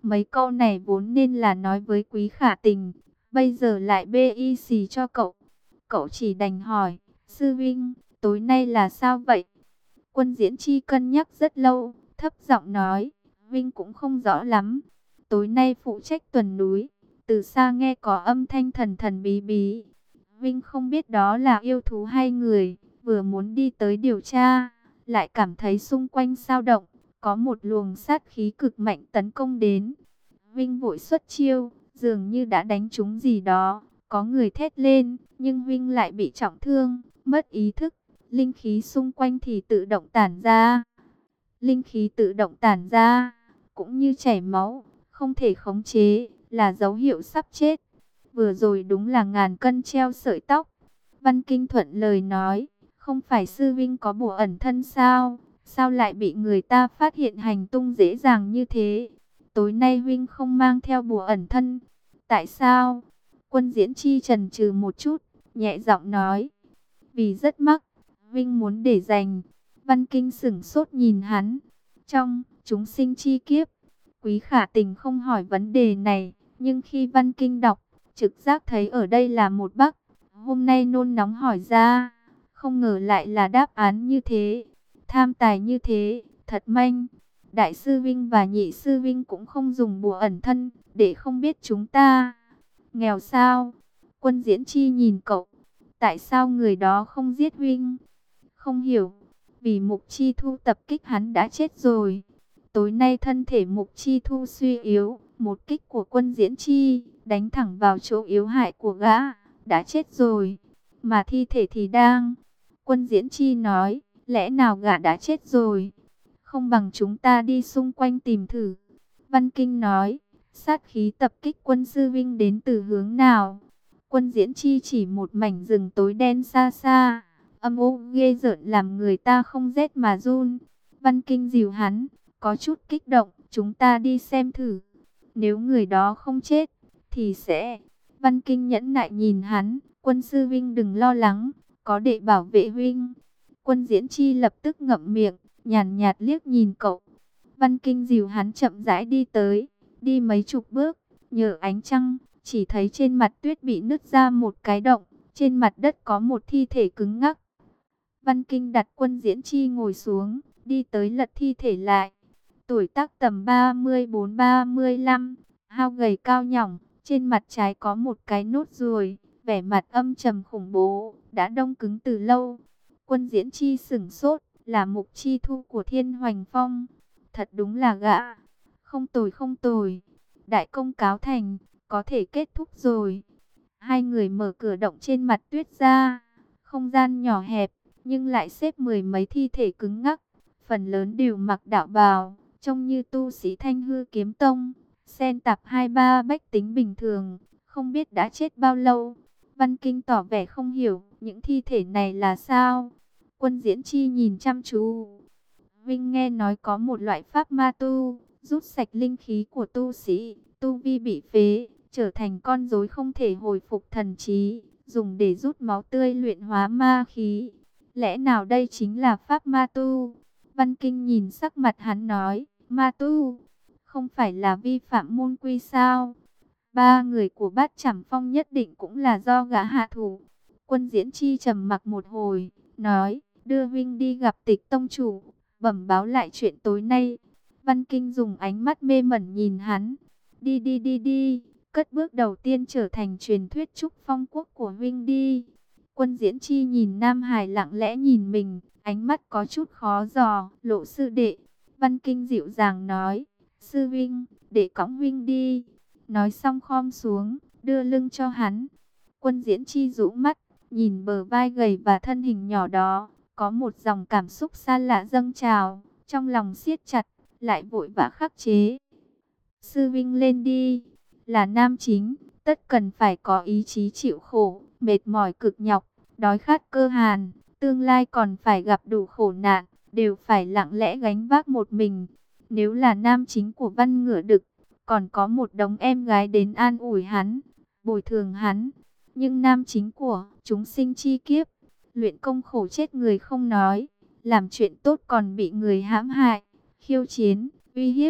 Mấy câu này vốn nên là nói với Quý Khả Tình, bây giờ lại bê y xì cho cậu. Cậu chỉ đành hỏi, sư vinh, tối nay là sao vậy? Quân Diễn Chi cân nhắc rất lâu, thấp giọng nói, vinh cũng không rõ lắm. Tối nay phụ trách tuần núi, từ xa nghe có âm thanh thần thần bí bí. Vinh không biết đó là yêu thú hay người, vừa muốn đi tới điều tra, lại cảm thấy xung quanh dao động, có một luồng sát khí cực mạnh tấn công đến. Vinh vội xuất chiêu, dường như đã đánh trúng gì đó, có người thét lên, nhưng Vinh lại bị trọng thương, mất ý thức, linh khí xung quanh thì tự động tản ra. Linh khí tự động tản ra, cũng như chảy máu, không thể khống chế, là dấu hiệu sắp chết. Vừa rồi đúng là ngàn cân treo sợi tóc. Văn Kinh thuận lời nói, không phải sư vinh có bùa ẩn thân sao? Sao lại bị người ta phát hiện hành tung dễ dàng như thế? Tối nay vinh không mang theo bùa ẩn thân. Tại sao? Quân Diễn Chi chần chừ một chút, nhẹ giọng nói. Vì rất mắc, vinh muốn để dành. Văn Kinh sửng sốt nhìn hắn. Trong chúng sinh chi kiếp, Quý Khả Tình không hỏi vấn đề này, nhưng khi Văn Kinh đọc, trực giác thấy ở đây là một bắc. Hôm nay nôn nóng hỏi ra, không ngờ lại là đáp án như thế. Tham tài như thế, thật manh. Đại sư Vinh và nhị sư Vinh cũng không dùng bùa ẩn thân, để không biết chúng ta. Nghèo sao? Quân Diễn Chi nhìn cậu. Tại sao người đó không giết Vinh? Không hiểu. Vì Mục Chi Thu tập kích hắn đã chết rồi. Tối nay thân thể Mục Chi Thu suy yếu, một kích của Quân Diễn Chi đánh thẳng vào chỗ yếu hại của gã, đã chết rồi. Mà thi thể thì đang. Quân Diễn Chi nói, lẽ nào gã đã chết rồi? Không bằng chúng ta đi xung quanh tìm thử. Văn Kinh nói, sát khí tập kích Quân sư Vinh đến từ hướng nào? Quân Diễn Chi chỉ một mảnh rừng tối đen xa xa, âm u ghê rợn làm người ta không rét mà run. Văn Kinh dìu hắn, có chút kích động, chúng ta đi xem thử. Nếu người đó không chết, thì sẽ... Văn Kinh nhẫn nại nhìn hắn, Quân sư Vinh đừng lo lắng, có đệ bảo vệ Vinh. Quân Diễn Chi lập tức ngậm miệng, nhàn nhạt liếc nhìn cậu. Văn Kinh dìu hắn chậm rãi đi tới, đi mấy chục bước, nhờ ánh trăng, chỉ thấy trên mặt tuyết bị nứt ra một cái động, trên mặt đất có một thi thể cứng ngắc. Văn Kinh đặt Quân Diễn Chi ngồi xuống, đi tới lật thi thể lại. Tuổi tác tầm ba mươi bốn ba mươi lăm, hao gầy cao nhỏng, trên mặt trái có một cái nốt ruồi, vẻ mặt âm trầm khủng bố, đã đông cứng từ lâu. Quân Diễn Chi sửng sốt, là Mục Chi Thu của Thiên Hoành Phong. Thật đúng là gã. Không tồi không tồi. Đại công cáo thành, có thể kết thúc rồi. Hai người mở cửa động trên mặt tuyết ra. Không gian nhỏ hẹp, nhưng lại xếp mười mấy thi thể cứng ngắc. Phần lớn đều mặc đạo bào, trông như tu sĩ Thanh Hư Kiếm Tông. Xen tạp hai ba bách tính bình thường, không biết đã chết bao lâu. Văn Kinh tỏ vẻ không hiểu, những thi thể này là sao? Quân Diễn Chi nhìn chăm chú. Vinh nghe nói có một loại pháp ma tu, rút sạch linh khí của tu sĩ, tu vi bị phế, trở thành con rối không thể hồi phục thần trí, dùng để rút máu tươi luyện hóa ma khí. Lẽ nào đây chính là pháp ma tu? Văn Kinh nhìn sắc mặt hắn nói, ma tu, không phải là vi phạm môn quy sao? Ba người của Bát Chảm Phong nhất định cũng là do gã hạ thủ. Quân Diễn Chi trầm mặc một hồi, nói, đưa Vinh đi gặp Tịch tông chủ, bẩm báo lại chuyện tối nay. Văn Kinh dùng ánh mắt mê mẩn nhìn hắn. Đi đi đi đi, cất bước đầu tiên trở thành truyền thuyết trúc phong quốc của Vinh đi. Quân Diễn Chi nhìn Nam Hải lặng lẽ nhìn mình, ánh mắt có chút khó dò, lộ sư đệ. Văn Kinh dịu dàng nói, sư Vinh, để cõng Vinh đi. Nói xong khom xuống, đưa lưng cho hắn. Quân Diễn Chi rũ mắt, nhìn bờ vai gầy và thân hình nhỏ đó, có một dòng cảm xúc xa lạ dâng trào, trong lòng siết chặt, lại vội vã khắc chế. Sư Vinh lên đi, là nam chính, tất cần phải có ý chí chịu khổ, mệt mỏi cực nhọc, đói khát cơ hàn, tương lai còn phải gặp đủ khổ nạn, đều phải lặng lẽ gánh vác một mình. Nếu là nam chính của Văn Ngửa Đực, còn có một đống em gái đến an ủi hắn, bồi thường hắn. Nhưng nam chính của chúng sinh chi kiếp, luyện công khổ chết người không nói, làm chuyện tốt còn bị người hãm hại, khiêu chiến, uy hiếp,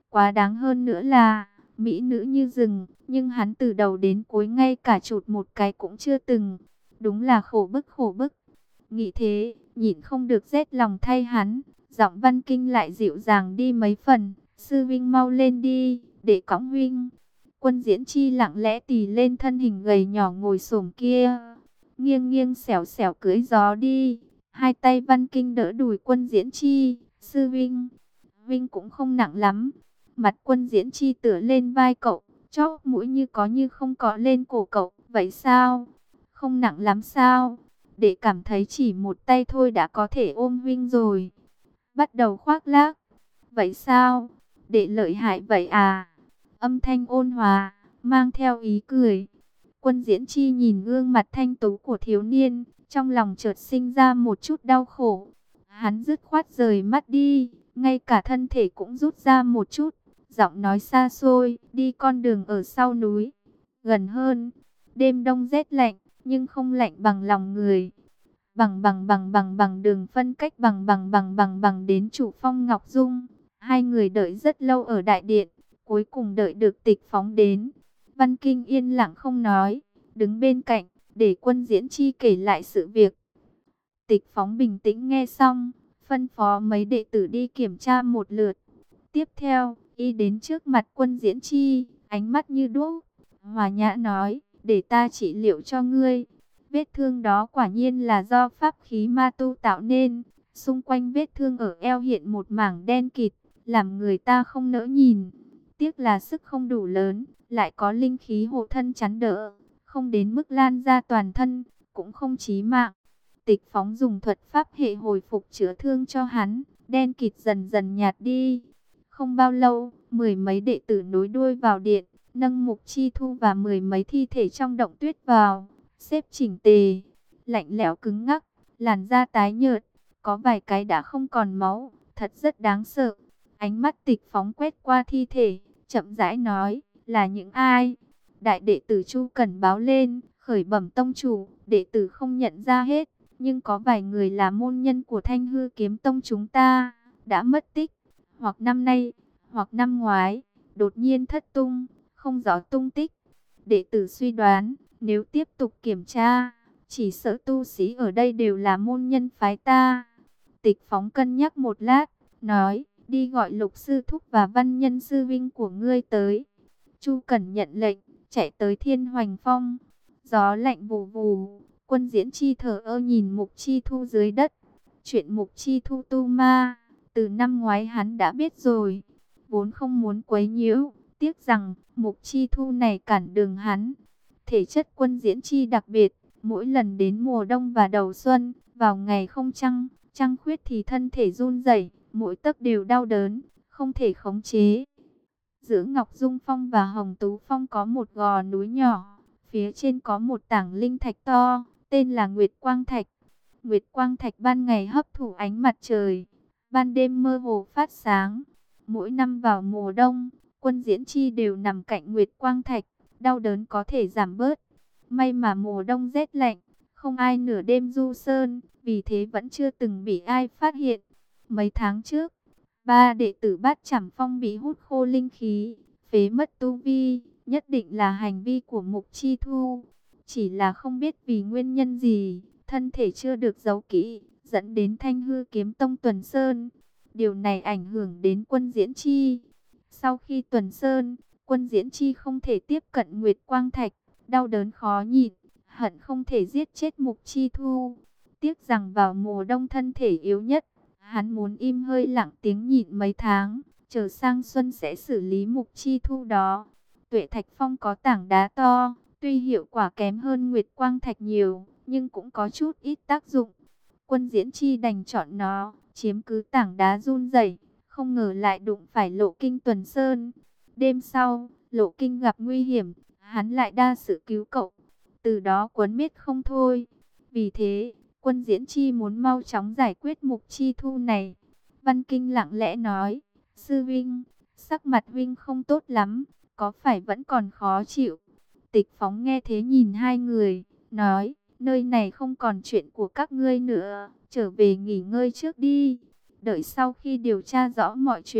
Quá đáng hơn nữa là, mỹ nữ như rừng, nhưng hắn từ đầu đến cuối ngay cả chụt một cái cũng chưa từng. Đúng là khổ bức khổ bức. Nghĩ thế, nhịn không được rét lòng thay hắn. Giọng Văn Kinh lại dịu dàng đi mấy phần. Sư Vinh mau lên đi, để cõng Vinh. Quân Diễn Chi lặng lẽ tì lên thân hình gầy nhỏ ngồi xổm kia. Nghiêng nghiêng xẻo xẻo cưỡi gió đi. Hai tay Văn Kinh đỡ đùi Quân Diễn Chi. Sư Vinh, Vinh cũng không nặng lắm. Mặt Quân Diễn Chi tựa lên vai cậu. Chóp mũi như có như không có lên cổ cậu. Vậy sao? Không nặng lắm sao? Để cảm thấy chỉ một tay thôi đã có thể ôm Vinh rồi. Bắt đầu khoác lác. Vậy sao? Để lợi hại vậy à? Âm thanh ôn hòa, mang theo ý cười. Quân Diễn Chi nhìn gương mặt thanh tú của thiếu niên, trong lòng chợt sinh ra một chút đau khổ. Hắn dứt khoát rời mắt đi, ngay cả thân thể cũng rút ra một chút. Giọng nói xa xôi, đi con đường ở sau núi. Gần hơn, đêm đông rét lạnh, nhưng không lạnh bằng lòng người. Bằng bằng bằng bằng bằng đường phân cách bằng bằng bằng bằng bằng đến chủ phong Ngọc Dung. Hai người đợi rất lâu ở đại điện, cuối cùng đợi được Tịch Phóng đến. Văn Kinh yên lặng không nói, đứng bên cạnh, để Quân Diễn Chi kể lại sự việc. Tịch Phóng bình tĩnh nghe xong, phân phó mấy đệ tử đi kiểm tra một lượt. Tiếp theo, y đến trước mặt Quân Diễn Chi, ánh mắt như đuốc, hòa nhã nói, để ta trị liệu cho ngươi. Vết thương đó quả nhiên là do pháp khí ma tu tạo nên. Xung quanh vết thương ở eo hiện một mảng đen kịt, làm người ta không nỡ nhìn. Tiếc là sức không đủ lớn, lại có linh khí hộ thân chắn đỡ, không đến mức lan ra toàn thân, cũng không chí mạng. Tịch Phóng dùng thuật pháp hệ hồi phục chữa thương cho hắn, đen kịt dần dần nhạt đi. Không bao lâu, mười mấy đệ tử nối đuôi vào điện, nâng Mục Chi Thu và mười mấy thi thể trong động tuyết vào, xếp chỉnh tề, lạnh lẽo cứng ngắc, làn da tái nhợt, có vài cái đã không còn máu, thật rất đáng sợ. Ánh mắt Tịch Phóng quét qua thi thể, chậm rãi nói, là những ai? Đại đệ tử Chu Cẩn báo lên, khởi bẩm tông chủ, đệ tử không nhận ra hết, nhưng có vài người là môn nhân của Thanh Hư Kiếm Tông chúng ta, đã mất tích, hoặc năm nay, hoặc năm ngoái, đột nhiên thất tung, không rõ tung tích. Đệ tử suy đoán, nếu tiếp tục kiểm tra, chỉ sợ tu sĩ ở đây đều là môn nhân phái ta. Tịch Phóng cân nhắc một lát, nói, đi gọi Lục sư thúc và Văn Nhân sư vinh của ngươi tới. Chu Cẩn nhận lệnh, chạy tới Thiên Hoành Phong. Gió lạnh vù vù, Quân Diễn Chi thở ơ nhìn Mục Chi Thu dưới đất. Chuyện Mục Chi Thu tu ma, từ năm ngoái hắn đã biết rồi, vốn không muốn quấy nhiễu, tiếc rằng Mục Chi Thu này cản đường hắn. Thể chất Quân Diễn Chi đặc biệt, mỗi lần đến mùa đông và đầu xuân, vào ngày không trăng, trăng khuyết thì thân thể run rẩy, mỗi tấc đều đau đớn, không thể khống chế. Giữa Ngọc Dung Phong và Hồng Tú Phong có một gò núi nhỏ, phía trên có một tảng linh thạch to, tên là Nguyệt Quang Thạch. Nguyệt Quang Thạch ban ngày hấp thụ ánh mặt trời, ban đêm mơ hồ phát sáng. Mỗi năm vào mùa đông, Quân Diễn Chi đều nằm cạnh Nguyệt Quang Thạch, đau đớn có thể giảm bớt. May mà mùa đông rét lạnh, không ai nửa đêm du sơn, vì thế vẫn chưa từng bị ai phát hiện. Mấy tháng trước, ba đệ tử Bát Chảm Phong bị hút khô linh khí, phế mất tu vi, nhất định là hành vi của Mục Chi Thu. Chỉ là không biết vì nguyên nhân gì, thân thể chưa được giấu kỹ, dẫn đến Thanh Hư Kiếm Tông tuần sơn. Điều này ảnh hưởng đến Quân Diễn Chi. Sau khi tuần sơn, Quân Diễn Chi không thể tiếp cận Nguyệt Quang Thạch, đau đớn khó nhịn, hận không thể giết chết Mục Chi Thu. Tiếc rằng vào mùa đông thân thể yếu nhất, hắn muốn im hơi lặng tiếng nhịn mấy tháng, chờ sang xuân sẽ xử lý Mục Chi Thu đó. Tuệ Thạch Phong có tảng đá to, tuy hiệu quả kém hơn Nguyệt Quang Thạch nhiều, nhưng cũng có chút ít tác dụng. Quân Diễn Chi đành chọn nó, chiếm cứ tảng đá run rẩy, không ngờ lại đụng phải Lộ Kinh tuần sơn. Đêm sau, Lộ Kinh gặp nguy hiểm, hắn lại đa sự cứu cậu, từ đó quấn mít không thôi. Vì thế, Quân Diễn Chi muốn mau chóng giải quyết Mục Chi Thu này. Văn Kinh lặng lẽ nói, sư vinh, sắc mặt vinh không tốt lắm, có phải vẫn còn khó chịu? Tịch Phóng nghe thế nhìn hai người, nói, nơi này không còn chuyện của các ngươi nữa, trở về nghỉ ngơi trước đi. Đợi sau khi điều tra rõ mọi chuyện,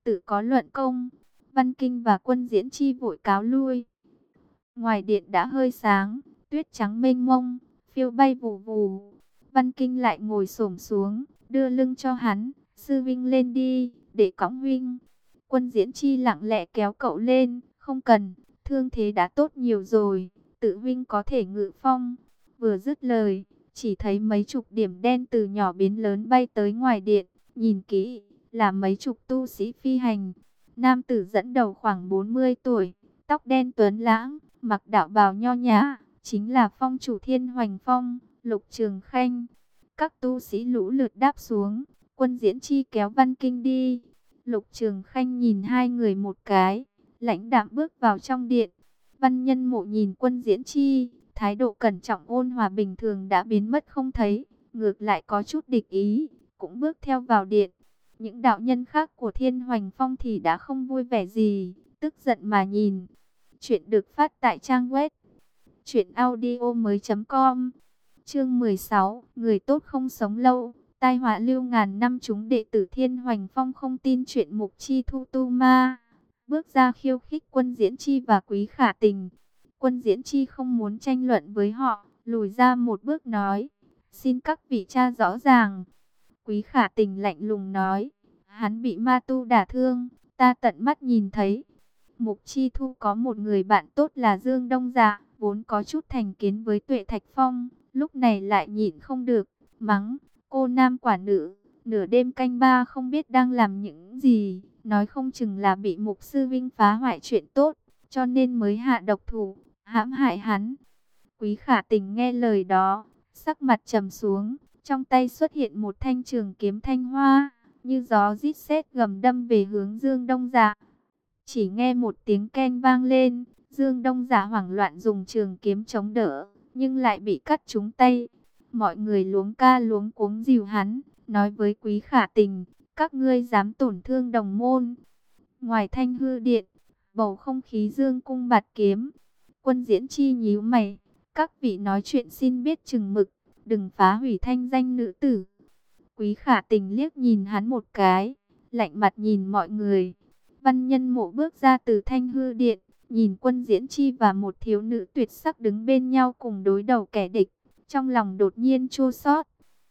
tự có luận công. Văn Kinh và Quân Diễn Chi vội cáo lui. Ngoài điện đã hơi sáng, tuyết trắng mênh mông, phiêu bay vù vù. Văn Kinh lại ngồi xổm xuống, đưa lưng cho hắn, sư vinh lên đi, để cõng huynh. Quân Diễn Chi lặng lẽ kéo cậu lên, không cần, thương thế đã tốt nhiều rồi, tự huynh có thể ngự phong. Vừa dứt lời, chỉ thấy mấy chục điểm đen từ nhỏ biến lớn bay tới ngoài điện, nhìn kỹ, là mấy chục tu sĩ phi hành. Nam tử dẫn đầu khoảng bốn mươi tuổi, tóc đen tuấn lãng, mặc đạo bào nho nhã, chính là phong chủ Thiên Hoành Phong, Lục Trường Khanh. Các tu sĩ lũ lượt đáp xuống, Quân Diễn Chi kéo Văn Kinh đi. Lục Trường Khanh nhìn hai người một cái, lãnh đạm bước vào trong điện. Văn Nhân Mộ nhìn Quân Diễn Chi, thái độ cẩn trọng ôn hòa bình thường đã biến mất không thấy, ngược lại có chút địch ý, cũng bước theo vào điện. Những đạo nhân khác của Thiên Hoành Phong thì đã không vui vẻ gì, tức giận mà nhìn. Chuyện được phát tại trang web truyện audio mới chấm com. Chương mười sáu, người tốt không sống lâu, tai họa lưu ngàn năm. Chúng đệ tử Thiên Hoành Phong không tin chuyện Mục Chi Thu tu ma, bước ra khiêu khích Quân Diễn Chi và Quý Khả Tình. Quân Diễn Chi không muốn tranh luận với họ, lùi ra một bước nói, xin các vị tra rõ ràng. Quý Khả Tình lạnh lùng nói, hắn bị ma tu đả thương, ta tận mắt nhìn thấy. Mục Chi Thu có một người bạn tốt là Dương Đông Dạ, vốn có chút thành kiến với Tuệ Thạch Phong, lúc này lại nhịn không được, mắng, cô nam quả nữ, nửa đêm canh ba không biết đang làm những gì, nói không chừng là bị Mục Sư Vinh phá hoại chuyện tốt, cho nên mới hạ độc thủ, hãm hại hắn. Quý Khả Tình nghe lời đó, sắc mặt trầm xuống, trong tay xuất hiện một thanh trường kiếm thanh hoa, như gió rít sét gầm đâm về hướng Dương Đông Dạ. Chỉ nghe một tiếng keng vang lên, Dương Đông Dạ hoảng loạn dùng trường kiếm chống đỡ, nhưng lại bị cắt trúng tay. Mọi người luống ca luống cuống dìu hắn, nói với Quý Khả Tình, các ngươi dám tổn thương đồng môn. Ngoài Thanh Hư Điện, bầu không khí dương cung bạt kiếm. Quân Diễn Chi nhíu mày, các vị nói chuyện xin biết chừng mực, đừng phá hủy thanh danh nữ tử. Quý Khả Tình liếc nhìn hắn một cái, lạnh mặt nhìn mọi người. Văn Nhân Mộ bước ra từ Thanh Hư Điện, nhìn Quân Diễn Chi và một thiếu nữ tuyệt sắc đứng bên nhau cùng đối đầu kẻ địch, trong lòng đột nhiên chua xót.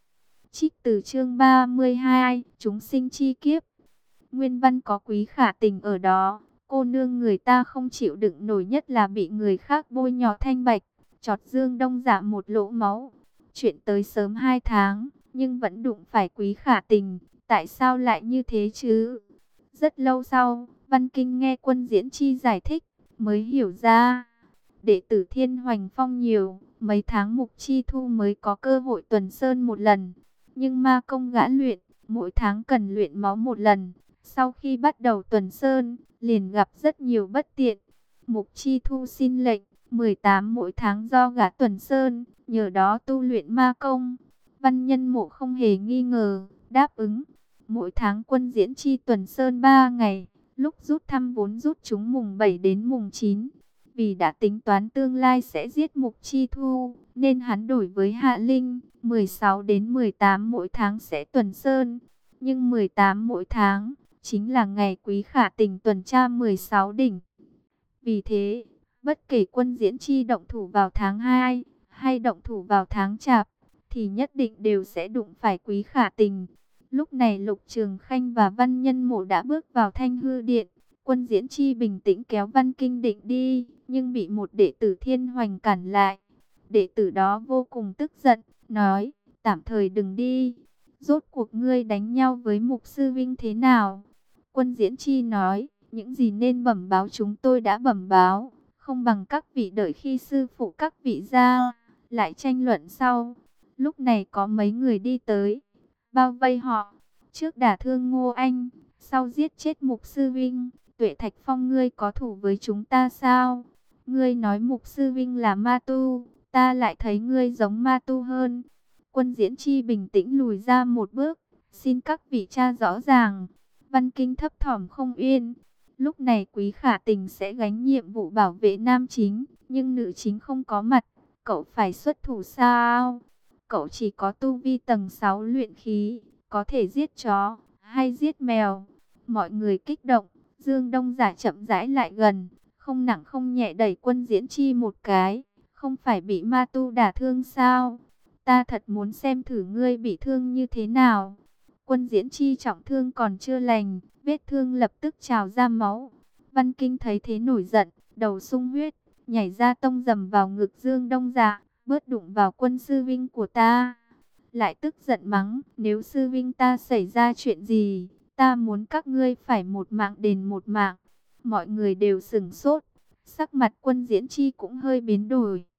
Trích từ chương ba mươi hai, chúng sinh chi kiếp. Nguyên văn có Quý Khả Tình ở đó, cô nương người ta không chịu đựng nổi, nhất là bị người khác bôi nhọ thanh bạch, chọt Dương Đông Dạ một lỗ máu. Chuyện tới sớm hai tháng, nhưng vẫn đụng phải Quý Khả Tình, tại sao lại như thế chứ? Rất lâu sau, Văn Kinh nghe Quân Diễn Chi giải thích, mới hiểu ra. Đệ tử Thiên Hoành Phong nhiều, mấy tháng Mục Chi Thu mới có cơ hội tuần sơn một lần. Nhưng ma công gã luyện, mỗi tháng cần luyện máu một lần. Sau khi bắt đầu tuần sơn, liền gặp rất nhiều bất tiện. Mục Chi Thu xin lệnh, mười tám mỗi tháng do gã tuần sơn, nhờ đó tu luyện ma công. Văn Nhân Mộ không hề nghi ngờ, đáp ứng. Mỗi tháng Quân Diễn Chi tuần sơn ba ngày, lúc rút thăm vốn rút chúng mùng bảy đến mùng chín. Vì đã tính toán tương lai sẽ giết Mục Chi Thu, nên hắn đổi với Hạ Linh, mười sáu đến mười tám mỗi tháng sẽ tuần sơn. Nhưng mười tám mỗi tháng, chính là ngày Quý Khả Tình tuần tra mười sáu đỉnh. Vì thế, bất kể Quân Diễn Chi động thủ vào tháng hai, hay động thủ vào tháng Chạp, thì nhất định đều sẽ đụng phải Quý Khả Tình. Lúc này Lục Trường Khanh và Văn Nhân Mộ đã bước vào Thanh Hư Điện. Quân Diễn Chi bình tĩnh kéo Văn Kinh định đi, nhưng bị một đệ tử Thiên Hoành cản lại. Đệ tử đó vô cùng tức giận, nói, tạm thời đừng đi. Rốt cuộc ngươi đánh nhau với Mục Sư Vinh thế nào? Quân Diễn Chi nói, những gì nên bẩm báo chúng tôi đã bẩm báo, không bằng các vị đợi khi sư phụ các vị ra, lại tranh luận sau. Lúc này có mấy người đi tới, bao vây họ, trước đả thương Ngô Anh, sau giết chết Mục Sư Vinh. Tuệ Thạch Phong, ngươi có thủ với chúng ta sao? Ngươi nói Mục Sư Vinh là ma tu, ta lại thấy ngươi giống ma tu hơn. Quân Diễn Chi bình tĩnh lùi ra một bước, xin các vị tra rõ ràng. Văn Kinh thấp thỏm không yên. Lúc này Quý Khả Tình sẽ gánh nhiệm vụ bảo vệ nam chính, nhưng nữ chính không có mặt, cậu phải xuất thủ sao? Cậu chỉ có tu vi tầng sáu luyện khí, có thể giết chó hay giết mèo. Mọi người kích động, Dương Đông Giả chậm rãi lại gần, không nặng không nhẹ đẩy Quân Diễn Chi một cái. Không phải bị ma tu đả thương sao? Ta thật muốn xem thử ngươi bị thương như thế nào. Quân Diễn Chi trọng thương còn chưa lành, vết thương lập tức trào ra máu. Văn Kinh thấy thế nổi giận, đầu sung huyết, nhảy ra tông dầm vào ngực Dương Đông Dạ, bớt đụng vào Quân sư vinh của ta. Lại tức giận mắng, nếu sư vinh ta xảy ra chuyện gì, ta muốn các ngươi phải một mạng đền một mạng. Mọi người đều sửng sốt, sắc mặt Quân Diễn Chi cũng hơi biến đổi.